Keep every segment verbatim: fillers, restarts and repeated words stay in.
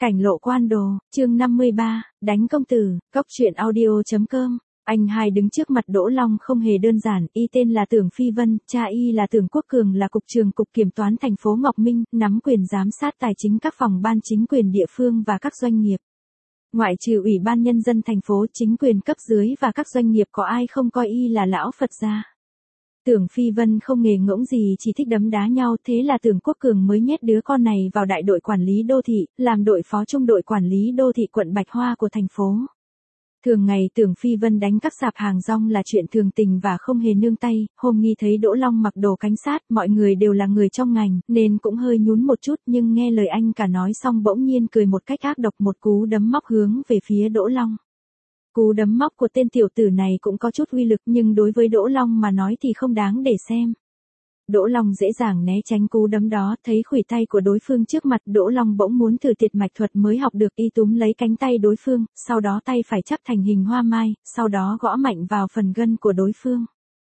Cảnh lộ quan đồ, chương năm mươi ba, đánh công tử, cốc truyện audio.com. Anh hai đứng trước mặt Đỗ Long không hề đơn giản, y tên là Tưởng Phi Vân, cha y là Tưởng Quốc Cường là cục trưởng cục kiểm toán thành phố Ngọc Minh, nắm quyền giám sát tài chính các phòng ban chính quyền địa phương và các doanh nghiệp. Ngoại trừ Ủy ban Nhân dân thành phố, chính quyền cấp dưới và các doanh nghiệp có ai không coi y là lão Phật gia. Tưởng Phi Vân không nghề ngỗng gì, chỉ thích đấm đá nhau, thế là Tưởng Quốc Cường mới nhét đứa con này vào đại đội quản lý đô thị, làm đội phó trung đội quản lý đô thị quận Bạch Hoa của thành phố. Thường ngày Tưởng Phi Vân đánh cắp sạp hàng rong là chuyện thường tình và không hề nương tay, hôm nghi thấy Đỗ Long mặc đồ cảnh sát, mọi người đều là người trong ngành, nên cũng hơi nhún một chút, nhưng nghe lời anh cả nói xong bỗng nhiên cười một cách ác độc, một cú đấm móc hướng về phía Đỗ Long. Cú đấm móc của tên tiểu tử này cũng có chút uy lực, nhưng đối với Đỗ Long mà nói thì không đáng để xem. Đỗ Long dễ dàng né tránh cú đấm đó, thấy khuỷu tay của đối phương trước mặt, Đỗ Long bỗng muốn thử tiệt mạch thuật mới học được, y túm lấy cánh tay đối phương, sau đó tay phải chắp thành hình hoa mai, sau đó gõ mạnh vào phần gân của đối phương.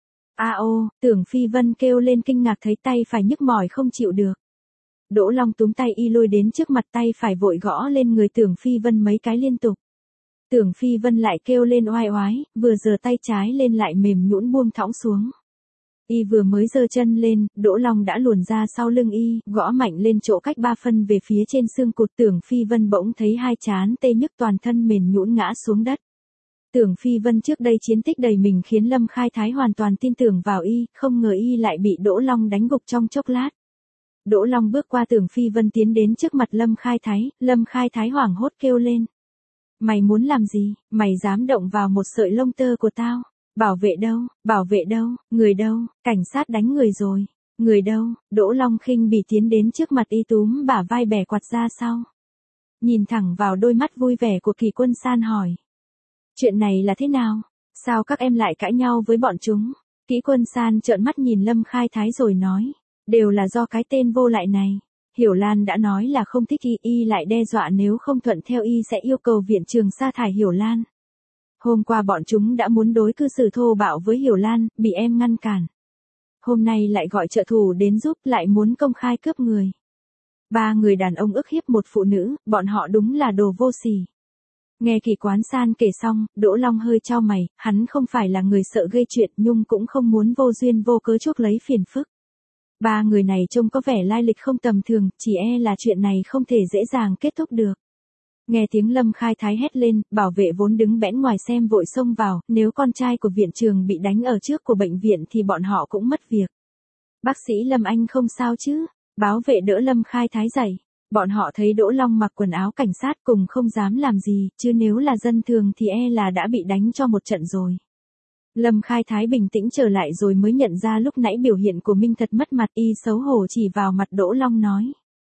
A ô, Tưởng Phi Vân kêu lên kinh ngạc thấy tay phải nhức mỏi không chịu được. Đỗ Long túm tay y lôi đến trước mặt, tay phải vội gõ lên người Tưởng Phi Vân mấy cái liên tục. Tưởng Phi Vân lại kêu lên oai oái, vừa giơ tay trái lên lại mềm nhũn buông thõng xuống. Y vừa mới giơ chân lên, Đỗ Long đã luồn ra sau lưng y, gõ mạnh lên chỗ cách ba phân về phía trên xương cụt. Tưởng Phi Vân bỗng thấy hai trán tê nhức, toàn thân mềm nhũn ngã xuống đất. Tưởng Phi Vân trước đây chiến tích đầy mình khiến Lâm Khai Thái hoàn toàn tin tưởng vào y, không ngờ y lại bị Đỗ Long đánh gục trong chốc lát. Đỗ Long bước qua Tưởng Phi Vân tiến đến trước mặt Lâm Khai Thái, Lâm Khai Thái hoảng hốt kêu lên. Mày muốn làm gì, mày dám động vào một sợi lông tơ của tao? Bảo vệ đâu, bảo vệ đâu, người đâu, cảnh sát đánh người rồi, người đâu? Đỗ Long khinh bỉ tiến đến trước mặt y, túm bả vai bẻ quạt ra sau. Nhìn thẳng vào đôi mắt vui vẻ của Kỳ Quân San hỏi. Chuyện này là thế nào? Sao các em lại cãi nhau với bọn chúng? Kỷ Quân San trợn mắt nhìn Lâm Khai Thái rồi nói. Đều là do cái tên vô lại này. Hiểu Lan đã nói là không thích y, y lại đe dọa nếu không thuận theo y sẽ yêu cầu viện trường sa thải Hiểu Lan. Hôm qua bọn chúng đã muốn đối cư xử thô bạo với Hiểu Lan, bị em ngăn cản. Hôm nay lại gọi trợ thủ đến giúp, lại muốn công khai cướp người. Ba người đàn ông ức hiếp một phụ nữ, bọn họ đúng là đồ vô sỉ. Nghe Kỳ Quán San kể xong, Đỗ Long hơi chau mày, hắn không phải là người sợ gây chuyện, nhưng cũng không muốn vô duyên vô cớ chuốc lấy phiền phức. Ba người này trông có vẻ lai lịch không tầm thường, chỉ e là chuyện này không thể dễ dàng kết thúc được. Nghe tiếng Lâm Khai Thái hét lên, bảo vệ vốn đứng bẽn ngoài xem vội xông vào, nếu con trai của viện trường bị đánh ở trước của bệnh viện thì bọn họ cũng mất việc. Bác sĩ Lâm anh không sao chứ? Bảo vệ đỡ Lâm Khai Thái dậy. Bọn họ thấy Đỗ Long mặc quần áo cảnh sát cùng không dám làm gì, chứ nếu là dân thường thì e là đã bị đánh cho một trận rồi. Lâm Khai Thái bình tĩnh trở lại rồi mới nhận ra lúc nãy biểu hiện của mình thật mất mặt, y xấu hổ chỉ vào mặt Đỗ Long nói.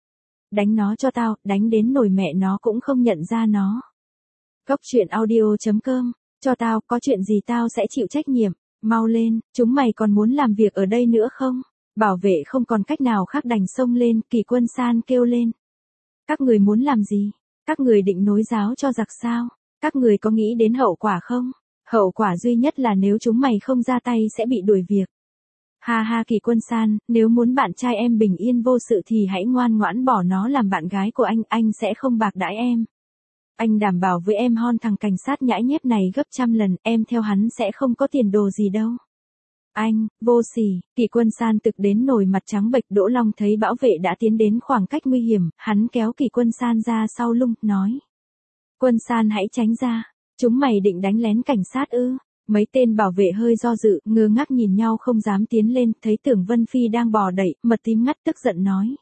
Đánh nó cho tao, đánh đến nổi mẹ nó cũng không nhận ra nó. Cốc truyện audio.com, cho tao, có chuyện gì tao sẽ chịu trách nhiệm, mau lên, chúng mày còn muốn làm việc ở đây nữa không? Bảo vệ không còn cách nào khác đành xông lên, Kỳ Quân San kêu lên. Các người muốn làm gì? Các người định nối giáo cho giặc sao? Các người có nghĩ đến hậu quả không? Hậu quả duy nhất là nếu chúng mày không ra tay sẽ bị đuổi việc. Ha ha Kỳ Quân San, nếu muốn bạn trai em bình yên vô sự thì hãy ngoan ngoãn bỏ nó làm bạn gái của anh, anh sẽ không bạc đãi em. Anh đảm bảo với em hon thằng cảnh sát nhãi nhép này gấp trăm lần, em theo hắn sẽ không có tiền đồ gì đâu. Anh, vô sỉ, Kỳ Quân San thực đến nổi mặt trắng bệch. Đỗ Long thấy bảo vệ đã tiến đến khoảng cách nguy hiểm, hắn kéo Kỳ Quân San ra sau lưng, nói. Quân San hãy tránh ra, chúng mày định đánh lén cảnh sát ư? Mấy tên bảo vệ hơi do dự, ngơ ngác nhìn nhau không dám tiến lên, thấy Tưởng Vân Phi đang bò đẩy, mật tím ngắt tức giận nói.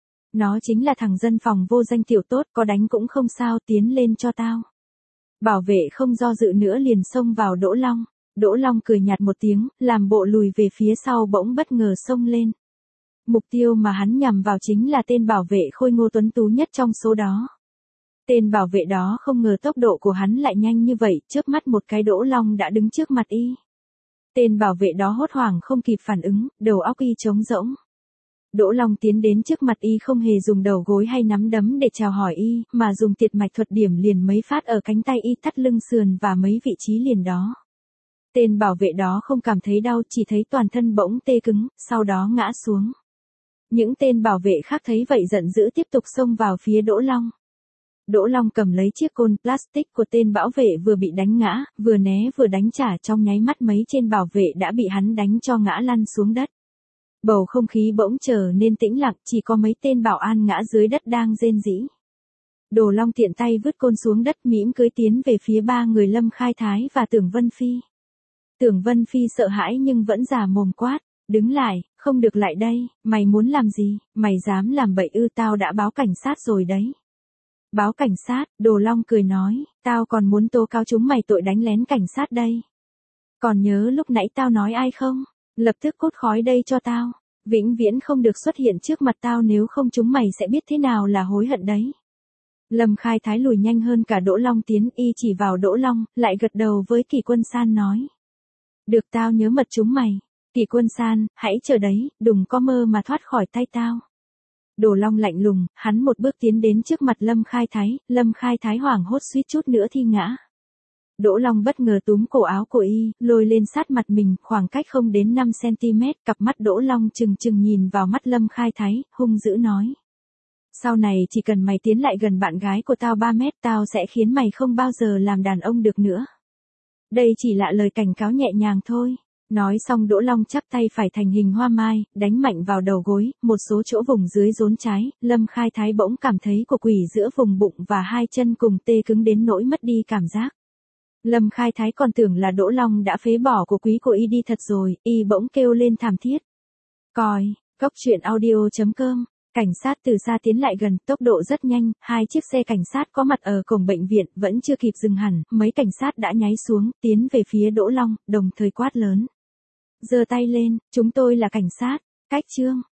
Nó chính là thằng dân phòng vô danh tiểu tốt, có đánh cũng không sao, tiến lên cho tao. Bảo vệ không do dự nữa liền xông vào Đỗ Long. Đỗ Long cười nhạt một tiếng, làm bộ lùi về phía sau, bỗng bất ngờ xông lên. Mục tiêu mà hắn nhằm vào chính là tên bảo vệ khôi ngô tuấn tú nhất trong số đó. Tên bảo vệ đó không ngờ tốc độ của hắn lại nhanh như vậy, chớp mắt một cái Đỗ Long đã đứng trước mặt y. Tên bảo vệ đó hốt hoảng không kịp phản ứng, đầu óc y trống rỗng. Đỗ Long tiến đến trước mặt y không hề dùng đầu gối hay nắm đấm để chào hỏi y, mà dùng tiệt mạch thuật điểm liền mấy phát ở cánh tay y, thắt lưng sườn và mấy vị trí liền đó. Tên bảo vệ đó không cảm thấy đau, chỉ thấy toàn thân bỗng tê cứng, sau đó ngã xuống. Những tên bảo vệ khác thấy vậy giận dữ tiếp tục xông vào phía Đỗ Long. Đỗ Long cầm lấy chiếc côn plastic của tên bảo vệ vừa bị đánh ngã, vừa né vừa đánh trả, trong nháy mắt mấy trên bảo vệ đã bị hắn đánh cho ngã lăn xuống đất. Bầu không khí bỗng trở nên tĩnh lặng, chỉ có mấy tên bảo an ngã dưới đất đang rên rỉ. Đồ Long tiện tay vứt côn xuống đất, mỉm cười tiến về phía ba người Lâm Khai Thái và Tưởng Vân Phi. Tưởng Vân Phi sợ hãi nhưng vẫn già mồm quát, đứng lại, không được lại đây, mày muốn làm gì, mày dám làm bậy ư? Tao đã báo cảnh sát rồi đấy. Báo cảnh sát? Đồ Long cười nói, tao còn muốn tố cáo chúng mày tội đánh lén cảnh sát đây. Còn nhớ lúc nãy tao nói ai không? Lập tức cút khói đây cho tao, vĩnh viễn không được xuất hiện trước mặt tao, nếu không chúng mày sẽ biết thế nào là hối hận đấy. Lâm Khai Thái lùi nhanh hơn cả Đỗ Long tiến, y chỉ vào Đỗ Long, lại gật đầu với Kỷ Quân San nói. Được, tao nhớ mật chúng mày. Kỷ Quân San, hãy chờ đấy, đừng có mơ mà thoát khỏi tay tao. Đồ Long lạnh lùng, hắn một bước tiến đến trước mặt Lâm Khai Thái, Lâm Khai Thái hoảng hốt suýt chút nữa thì ngã. Đỗ Long bất ngờ túm cổ áo của y, lôi lên sát mặt mình, khoảng cách không đến năm xăng-ti-mét, cặp mắt Đỗ Long trừng trừng nhìn vào mắt Lâm Khai Thái, hung dữ nói. Sau này chỉ cần mày tiến lại gần bạn gái của tao ba mét, tao sẽ khiến mày không bao giờ làm đàn ông được nữa. Đây chỉ là lời cảnh cáo nhẹ nhàng thôi. Nói xong Đỗ Long chắp tay phải thành hình hoa mai, đánh mạnh vào đầu gối, một số chỗ vùng dưới rốn trái, Lâm Khai Thái bỗng cảm thấy của quỷ giữa vùng bụng và hai chân cùng tê cứng đến nỗi mất đi cảm giác. Lâm Khai Thái còn tưởng là Đỗ Long đã phế bỏ của quý của y đi thật rồi, y bỗng kêu lên thảm thiết. Coi, cốc truyện audio chấm com. Cảnh sát từ xa tiến lại gần, tốc độ rất nhanh, hai chiếc xe cảnh sát có mặt ở cổng bệnh viện, vẫn chưa kịp dừng hẳn, mấy cảnh sát đã nháy xuống, tiến về phía Đỗ Long, đồng thời quát lớn. Giơ tay lên, chúng tôi là cảnh sát, cách chương.